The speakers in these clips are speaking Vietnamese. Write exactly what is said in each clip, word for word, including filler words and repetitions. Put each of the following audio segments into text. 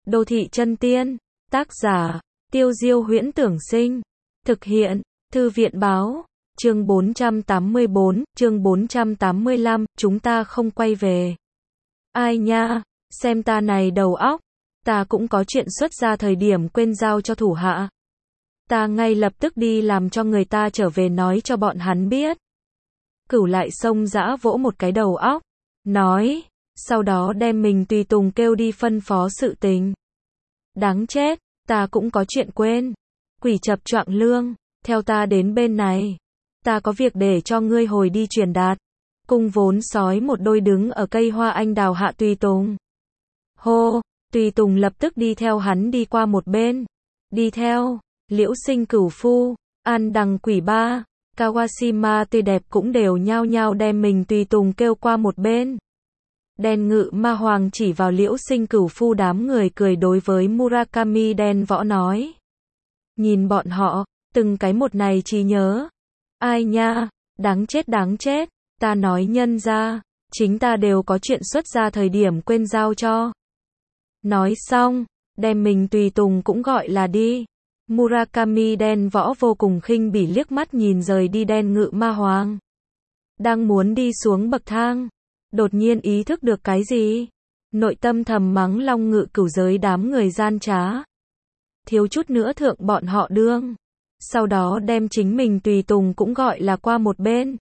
Đô thị chân tiên, tác giả, Tiêu Diêu Huyễn Tưởng Sinh, thực hiện, Thư viện báo, chương bốn trăm tám mươi bốn, chương bốn trăm tám mươi lăm, chúng ta không quay về. Ai nha, xem ta này đầu óc, ta cũng có chuyện xuất ra thời điểm quên giao cho thủ hạ. Ta ngay lập tức đi làm cho người ta trở về nói cho bọn hắn biết. Cửu lại xông dã vỗ một cái đầu óc, nói, sau đó đem mình tùy tùng kêu đi phân phó sự tình. Đáng chết, ta cũng có chuyện quên. Quỷ chập choạng lương, theo ta đến bên này. Ta có việc để cho ngươi hồi đi truyền đạt. Cung vốn sói một đôi đứng ở cây hoa anh đào hạ tùy tùng. Hô, tùy tùng lập tức đi theo hắn đi qua một bên. Đi theo, Liễu Sinh Cửu Phu, An Đằng Quỷ Ba, Kawashima tươi đẹp cũng đều nhao nhao đem mình tùy tùng kêu qua một bên. Đen Ngự Ma Hoàng chỉ vào Liễu Sinh Cửu Phu đám người cười đối với Murakami Đen Võ nói. Nhìn bọn họ, từng cái một này chỉ nhớ. Ai nha, đáng chết đáng chết, ta nói nhân ra, chính ta đều có chuyện xuất ra thời điểm quên giao cho. Nói xong, đem mình tùy tùng cũng gọi là đi. Murakami Đen Võ vô cùng khinh bỉ liếc mắt nhìn rời đi Đen Ngự Ma Hoàng. Đang muốn đi xuống bậc thang, đột nhiên ý thức được cái gì? Nội tâm thầm mắng Long Ngự Cửu giới đám người gian trá. Thiếu chút nữa thượng bọn họ đương. Sau đó đem chính mình tùy tùng cũng gọi là qua một bên.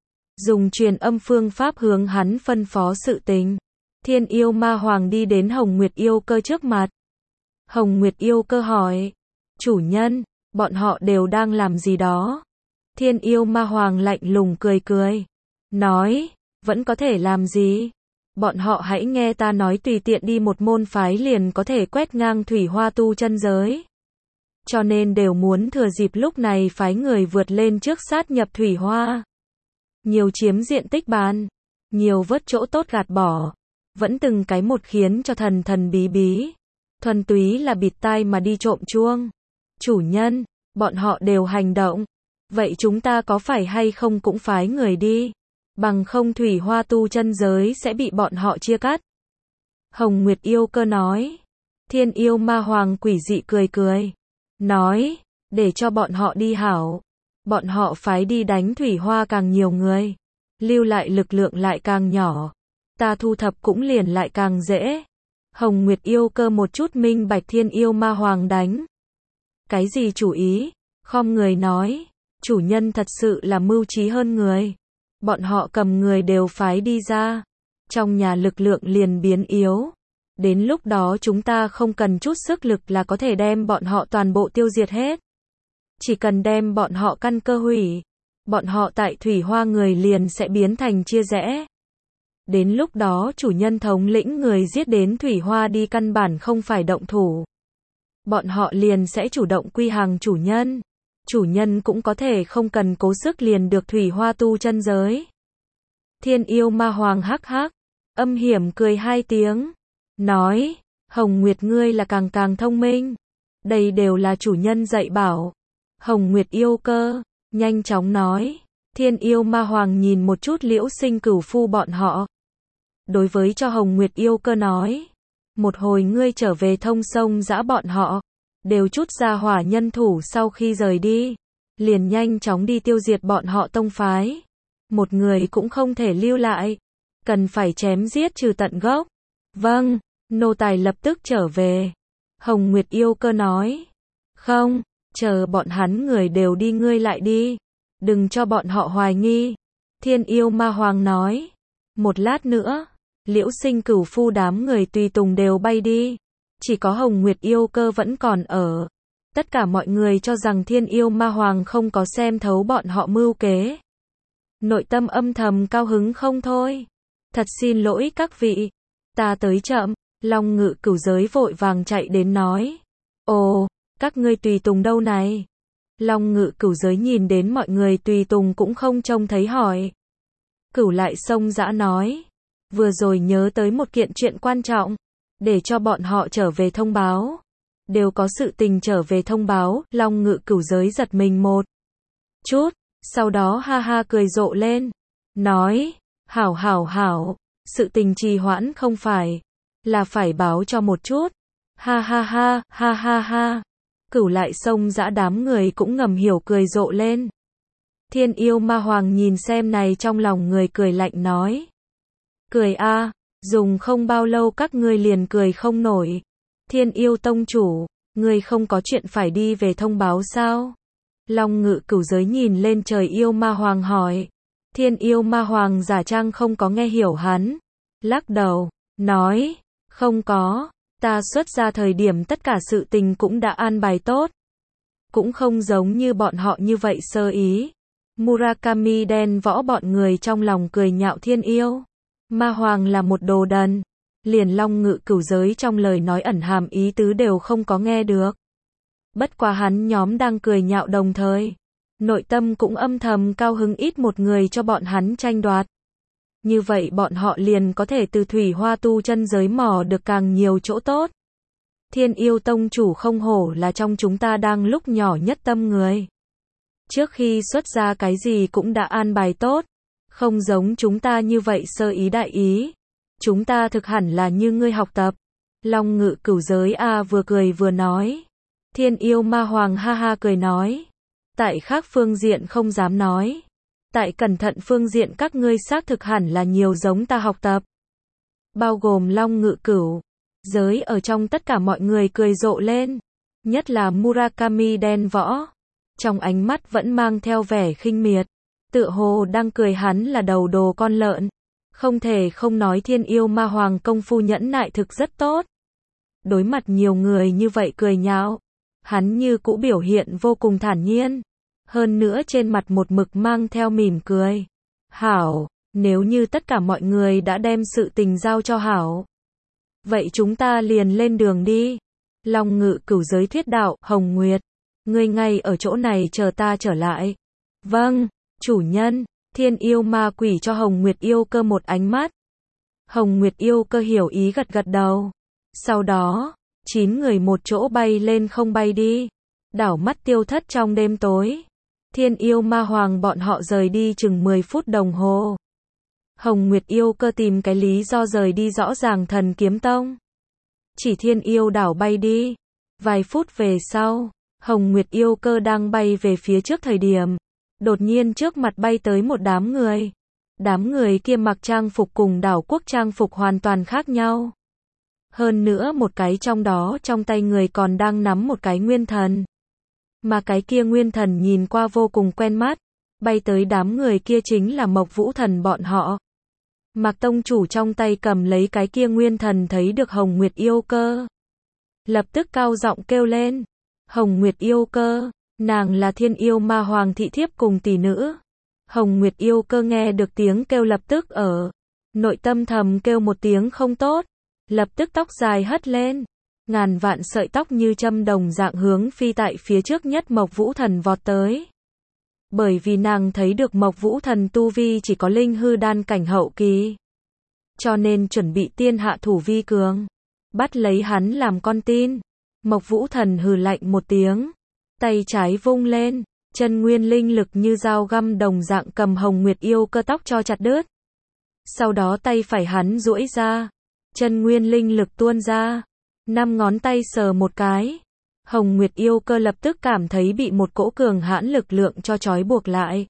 Dùng truyền âm phương pháp hướng hắn phân phó sự tình. Thiên Yêu Ma Hoàng đi đến Hồng Nguyệt Yêu Cơ trước mặt. Hồng Nguyệt Yêu Cơ hỏi. Chủ nhân, bọn họ đều đang làm gì đó? Thiên Yêu Ma Hoàng lạnh lùng cười cười. Nói, vẫn có thể làm gì? Bọn họ hãy nghe ta nói, tùy tiện đi một môn phái liền có thể quét ngang thủy hoa tu chân giới. Cho nên đều muốn thừa dịp lúc này phái người vượt lên trước sát nhập thủy hoa. Nhiều chiếm diện tích bàn, nhiều vớt chỗ tốt gạt bỏ. Vẫn từng cái một khiến cho thần thần bí bí. Thuần túy là bịt tai mà đi trộm chuông. Chủ nhân, bọn họ đều hành động. Vậy chúng ta có phải hay không cũng phái người đi? Bằng không thủy hoa tu chân giới sẽ bị bọn họ chia cắt. Hồng Nguyệt Yêu Cơ nói. Thiên Yêu Ma Hoàng quỷ dị cười cười. Nói, để cho bọn họ đi hảo. Bọn họ phái đi đánh thủy hoa càng nhiều người. Lưu lại lực lượng lại càng nhỏ. Ta thu thập cũng liền lại càng dễ. Hồng Nguyệt Yêu Cơ một chút minh bạch Thiên Yêu Ma Hoàng đánh. Cái gì chủ ý? Khom người nói. Chủ nhân thật sự là mưu trí hơn người. Bọn họ cầm người đều phái đi ra. Trong nhà lực lượng liền biến yếu. Đến lúc đó chúng ta không cần chút sức lực là có thể đem bọn họ toàn bộ tiêu diệt hết. Chỉ cần đem bọn họ căn cơ hủy. Bọn họ tại thủy hoa người liền sẽ biến thành chia rẽ. Đến lúc đó chủ nhân thống lĩnh người giết đến thủy hoa đi căn bản không phải động thủ. Bọn họ liền sẽ chủ động quy hàng chủ nhân. Chủ nhân cũng có thể không cần cố sức liền được thủy hoa tu chân giới. Thiên Yêu Ma Hoàng hắc hắc, âm hiểm cười hai tiếng. Nói, Hồng Nguyệt ngươi là càng càng thông minh. Đây đều là chủ nhân dạy bảo. Hồng Nguyệt Yêu Cơ, nhanh chóng nói. Thiên Yêu Ma Hoàng nhìn một chút Liễu Sinh Cửu Phu bọn họ. Đối với cho Hồng Nguyệt Yêu Cơ nói. Một hồi ngươi trở về thông sông dã bọn họ. Đều chút ra hỏa nhân thủ sau khi rời đi. Liền nhanh chóng đi tiêu diệt bọn họ tông phái. Một người cũng không thể lưu lại. Cần phải chém giết trừ tận gốc. Vâng, nô tài lập tức trở về. Hồng Nguyệt Yêu Cơ nói. Không, chờ bọn hắn người đều đi ngươi lại đi. Đừng cho bọn họ hoài nghi. Thiên Yêu Ma Hoàng nói. Một lát nữa, Liễu Sinh Cửu Phu đám người tùy tùng đều bay đi. Chỉ có Hồng Nguyệt Yêu Cơ vẫn còn ở. Tất cả mọi người cho rằng Thiên Yêu Ma Hoàng không có xem thấu bọn họ mưu kế. Nội tâm âm thầm cao hứng không thôi. Thật xin lỗi các vị. Ta tới chậm. Long Ngự Cửu giới vội vàng chạy đến nói. Ồ, các ngươi tùy tùng đâu này? Long Ngự Cửu giới nhìn đến mọi người tùy tùng cũng không trông thấy hỏi. Cửu lại xông dã nói. Vừa rồi nhớ tới một kiện chuyện quan trọng. Để cho bọn họ trở về thông báo. Đều có sự tình trở về thông báo. Long Ngự Cửu giới giật mình một chút. Sau đó ha ha cười rộ lên. Nói. Hảo hảo hảo. Sự tình trì hoãn không phải. Là phải báo cho một chút. Ha ha ha, ha ha ha. Cửu lại xông dã đám người cũng ngầm hiểu cười rộ lên. Thiên yêu ma hoàng nhìn xem này trong lòng người cười lạnh nói. Cười a, dùng không bao lâu các ngươi liền cười không nổi. Thiên yêu tông chủ, ngươi không có chuyện phải đi về thông báo sao? Long Ngự Cửu giới nhìn lên trời yêu ma hoàng hỏi. Thiên yêu ma hoàng giả trang không có nghe hiểu hắn. Lắc đầu, nói, không có, ta xuất ra thời điểm tất cả sự tình cũng đã an bài tốt. Cũng không giống như bọn họ như vậy sơ ý. Murakami đen võ bọn người trong lòng cười nhạo thiên yêu. Ma hoàng là một đồ đần. Liền Long Ngự Cửu giới trong lời nói ẩn hàm ý tứ đều không có nghe được. Bất quá hắn nhóm đang cười nhạo đồng thời. Nội tâm cũng âm thầm cao hứng ít một người cho bọn hắn tranh đoạt. Như vậy bọn họ liền có thể từ thủy hoa tu chân giới mò được càng nhiều chỗ tốt. Thiên yêu tông chủ không hổ là trong chúng ta đang lúc nhỏ nhất tâm người. Trước khi xuất ra cái gì cũng đã an bài tốt. Không giống chúng ta như vậy sơ ý đại ý. Chúng ta thực hẳn là như ngươi học tập. Long Ngự Cửu giới a vừa cười vừa nói. Thiên yêu ma hoàng ha ha cười nói. Tại khác phương diện không dám nói. Tại cẩn thận phương diện các ngươi xác thực hẳn là nhiều giống ta học tập. Bao gồm Long Ngự Cửu giới ở trong tất cả mọi người cười rộ lên. Nhất là Murakami đen võ. Trong ánh mắt vẫn mang theo vẻ khinh miệt. Tựa hồ đang cười hắn là đầu đồ con lợn. Không thể không nói thiên yêu ma hoàng công phu nhẫn nại thực rất tốt. Đối mặt nhiều người như vậy cười nhạo. Hắn như cũ biểu hiện vô cùng thản nhiên. Hơn nữa trên mặt một mực mang theo mỉm cười. Hảo, nếu như tất cả mọi người đã đem sự tình giao cho Hảo. Vậy chúng ta liền lên đường đi. Long Ngự Cửu giới thuyết đạo, Hồng Nguyệt. Ngươi ngay ở chỗ này chờ ta trở lại. Vâng, chủ nhân. Thiên yêu ma quỷ cho Hồng Nguyệt yêu cơ một ánh mắt. Hồng Nguyệt yêu cơ hiểu ý gật gật đầu. Sau đó, chín người một chỗ bay lên không bay đi. Đảo mắt tiêu thất trong đêm tối. Thiên yêu ma hoàng bọn họ rời đi chừng mười phút đồng hồ. Hồng Nguyệt yêu cơ tìm cái lý do rời đi rõ ràng Thần Kiếm Tông. Chỉ thiên yêu đảo bay đi. Vài phút về sau, Hồng Nguyệt yêu cơ đang bay về phía trước thời điểm. Đột nhiên trước mặt bay tới một đám người. Đám người kia mặc trang phục cùng đảo quốc trang phục hoàn toàn khác nhau. Hơn nữa một cái trong đó trong tay người còn đang nắm một cái nguyên thần. Mà cái kia nguyên thần nhìn qua vô cùng quen mắt. Bay tới đám người kia chính là Mộc Vũ Thần bọn họ. Mạc tông chủ trong tay cầm lấy cái kia nguyên thần thấy được Hồng Nguyệt yêu cơ. Lập tức cao giọng kêu lên. Hồng Nguyệt yêu cơ, nàng là thiên yêu ma hoàng thị thiếp cùng tỷ nữ. Hồng Nguyệt yêu cơ nghe được tiếng kêu lập tức ở. Nội tâm thầm kêu một tiếng không tốt. Lập tức tóc dài hất lên. Ngàn vạn sợi tóc như châm đồng dạng hướng phi tại phía trước nhất Mộc Vũ Thần vọt tới. Bởi vì nàng thấy được Mộc Vũ Thần tu vi chỉ có linh hư đan cảnh hậu kỳ. Cho nên chuẩn bị tiên hạ thủ vi cường. Bắt lấy hắn làm con tin. Mộc Vũ Thần hừ lạnh một tiếng. Tay trái vung lên. Chân nguyên linh lực như dao găm đồng dạng cầm Hồng Nguyệt yêu cơ tóc cho chặt đứt. Sau đó tay phải hắn duỗi ra. Chân nguyên linh lực tuôn ra. Năm ngón tay sờ một cái. Hồng Nguyệt yêu cơ lập tức cảm thấy bị một cỗ cường hãn lực lượng cho trói buộc lại.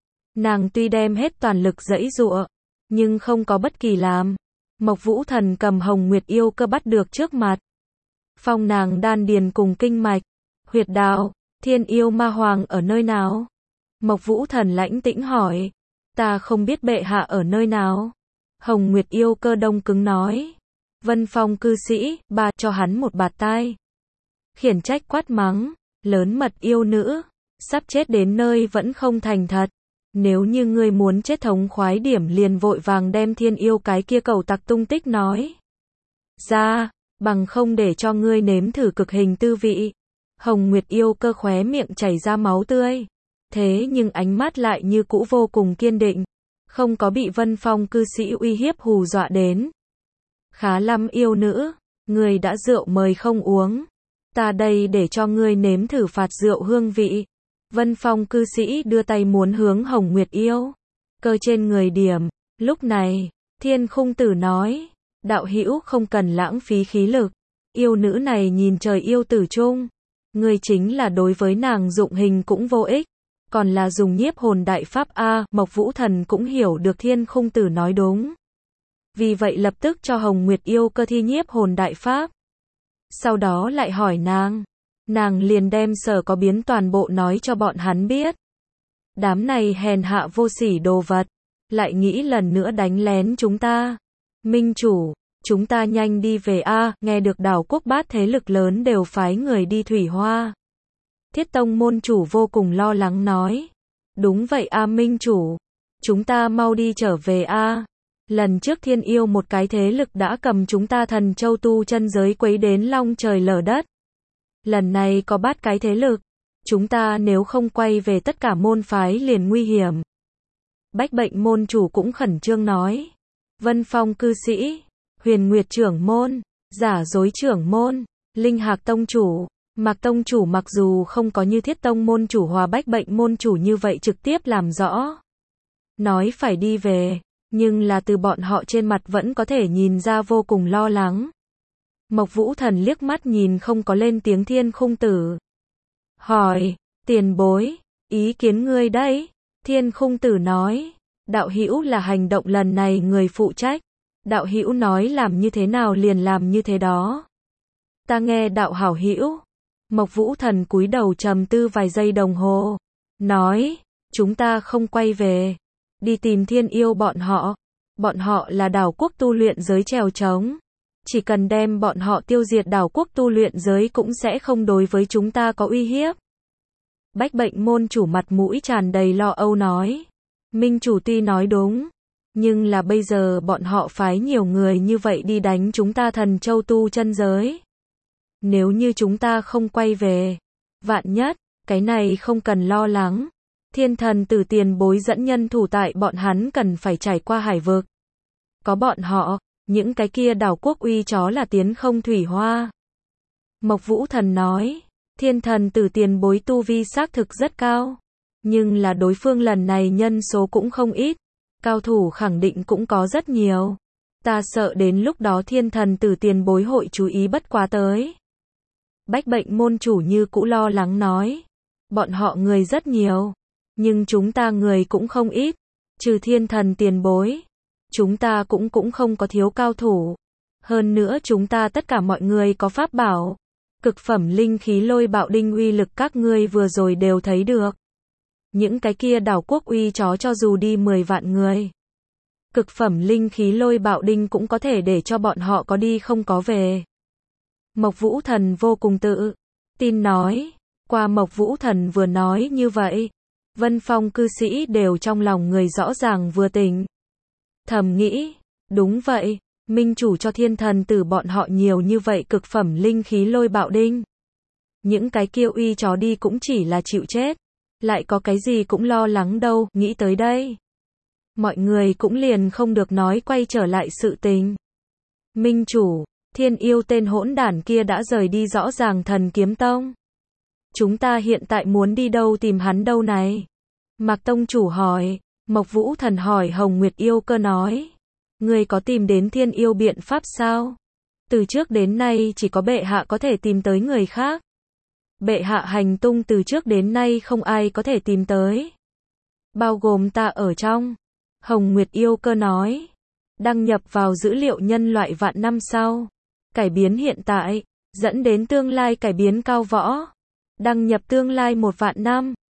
Nàng tuy đem hết toàn lực giãy giụa, nhưng không có bất kỳ làm. Mộc Vũ Thần cầm Hồng Nguyệt yêu cơ bắt được trước mặt. Phong nàng đan điền cùng kinh mạch, huyệt đạo, thiên yêu ma hoàng ở nơi nào? Mộc Vũ Thần lãnh tĩnh hỏi. Ta không biết bệ hạ ở nơi nào. Hồng Nguyệt yêu cơ đông cứng nói. Vân Phong cư sĩ, bà cho hắn một bạt tai. Khiển trách quát mắng, lớn mật yêu nữ, sắp chết đến nơi vẫn không thành thật. Nếu như ngươi muốn chết thống khoái điểm liền vội vàng đem thiên yêu cái kia cầu tặc tung tích nói ra, bằng không để cho ngươi nếm thử cực hình tư vị. Hồng Nguyệt yêu cơ khóe miệng chảy ra máu tươi. Thế nhưng ánh mắt lại như cũ vô cùng kiên định. Không có bị Vân Phong cư sĩ uy hiếp hù dọa đến. Khá lắm yêu nữ, ngươi đã rượu mời không uống. Ta đây để cho ngươi nếm thử phạt rượu hương vị. Vân Phong cư sĩ đưa tay muốn hướng Hồng Nguyệt yêu cơ trên người điểm. Lúc này, Thiên Khung Tử nói, đạo hữu không cần lãng phí khí lực. Yêu nữ này nhìn trời yêu tử chung. Ngươi chính là đối với nàng dụng hình cũng vô ích. Còn là dùng nhiếp hồn đại pháp a, Mộc Vũ Thần cũng hiểu được Thiên Khung Tử nói đúng. Vì vậy lập tức cho Hồng Nguyệt yêu cơ thi nhiếp hồn đại pháp. Sau đó lại hỏi nàng. Nàng liền đem sở có biến toàn bộ nói cho bọn hắn biết. Đám này hèn hạ vô sỉ đồ vật. Lại nghĩ lần nữa đánh lén chúng ta. Minh chủ, chúng ta nhanh đi về a, nghe được đảo quốc bát thế lực lớn đều phái người đi Thủy Hoa. Thiết Tông môn chủ vô cùng lo lắng nói. Đúng vậy a Minh chủ. Chúng ta mau đi trở về a. Lần trước Thiên Yêu một cái thế lực đã cầm chúng ta Thần Châu tu chân giới quấy đến long trời lở đất. Lần này có bát cái thế lực. Chúng ta nếu không quay về tất cả môn phái liền nguy hiểm. Bách Bệnh môn chủ cũng khẩn trương nói. Vân Phong cư sĩ, Huyền Nguyệt trưởng môn, Giả Dối trưởng môn, Linh Hạc tông chủ, Mạc tông chủ mặc dù không có như Thiết Tông môn chủ hòa Bách Bệnh môn chủ như vậy trực tiếp làm rõ. Nói phải đi về, nhưng là từ bọn họ trên mặt vẫn có thể nhìn ra vô cùng lo lắng. Mộc Vũ Thần liếc mắt nhìn không có lên tiếng Thiên Khung Tử. Hỏi, tiền bối, ý kiến ngươi đấy? Thiên Khung Tử nói, đạo hữu là hành động lần này người phụ trách. Đạo hữu nói làm như thế nào liền làm như thế đó. Ta nghe đạo hảo hữu. Mộc Vũ Thần cúi đầu trầm tư vài giây đồng hồ. Nói, chúng ta không quay về. Đi tìm Thiên Yêu bọn họ. Bọn họ là đảo quốc tu luyện giới trèo trống. Chỉ cần đem bọn họ tiêu diệt đảo quốc tu luyện giới cũng sẽ không đối với chúng ta có uy hiếp. Bách Bệnh môn chủ mặt mũi tràn đầy lo âu nói. Minh chủ tuy nói đúng. Nhưng là bây giờ bọn họ phái nhiều người như vậy đi đánh chúng ta Thần Châu tu chân giới. Nếu như chúng ta không quay về. Vạn nhất, cái này không cần lo lắng. Thiên Thần Tử tiền bối dẫn nhân thủ tại bọn hắn cần phải trải qua hải vực. Có bọn họ, những cái kia đảo quốc uy chó là tiến không Thủy Hoa. Mộc Vũ Thần nói. Thiên Thần Tử tiền bối tu vi xác thực rất cao. Nhưng là đối phương lần này nhân số cũng không ít. Cao thủ khẳng định cũng có rất nhiều. Ta sợ đến lúc đó Thiên Thần Tử tiền bối hội chú ý bất quá tới. Bách Bệnh môn chủ như cũ lo lắng nói. Bọn họ người rất nhiều. Nhưng chúng ta người cũng không ít. Trừ Thiên Thần tiền bối. Chúng ta cũng cũng không có thiếu cao thủ. Hơn nữa chúng ta tất cả mọi người có pháp bảo. Cực phẩm linh khí lôi bạo đinh uy lực các ngươi vừa rồi đều thấy được. Những cái kia đảo quốc uy chó cho dù đi mười vạn người. Cực phẩm linh khí lôi bạo đinh cũng có thể để cho bọn họ có đi không có về. Mộc Vũ Thần vô cùng tự tin nói. Qua Mộc Vũ Thần vừa nói như vậy. Vân Phong cư sĩ đều trong lòng người rõ ràng vừa tỉnh. Thầm nghĩ. Đúng vậy. Minh chủ cho Thiên Thần Tử bọn họ nhiều như vậy cực phẩm linh khí lôi bạo đinh. Những cái kia uy chó đi cũng chỉ là chịu chết. Lại có cái gì cũng lo lắng đâu, nghĩ tới đây. Mọi người cũng liền không được nói quay trở lại sự tình. Minh chủ, Thiên Yêu tên hỗn đản kia đã rời đi rõ ràng Thần Kiếm Tông. Chúng ta hiện tại muốn đi đâu tìm hắn đâu này? Mạc tông chủ hỏi. Mộc Vũ Thần hỏi Hồng Nguyệt yêu cơ nói. Ngươi có tìm đến Thiên Yêu biện pháp sao? Từ trước đến nay chỉ có bệ hạ có thể tìm tới người khác. Bệ hạ hành tung từ trước đến nay không ai có thể tìm tới. Bao gồm ta ở trong. Hồng Nguyệt yêu cơ nói. Đăng nhập vào dữ liệu nhân loại vạn năm sau. Cải biến hiện tại. Dẫn đến tương lai cải biến cao võ. Đăng nhập tương lai một vạn năm.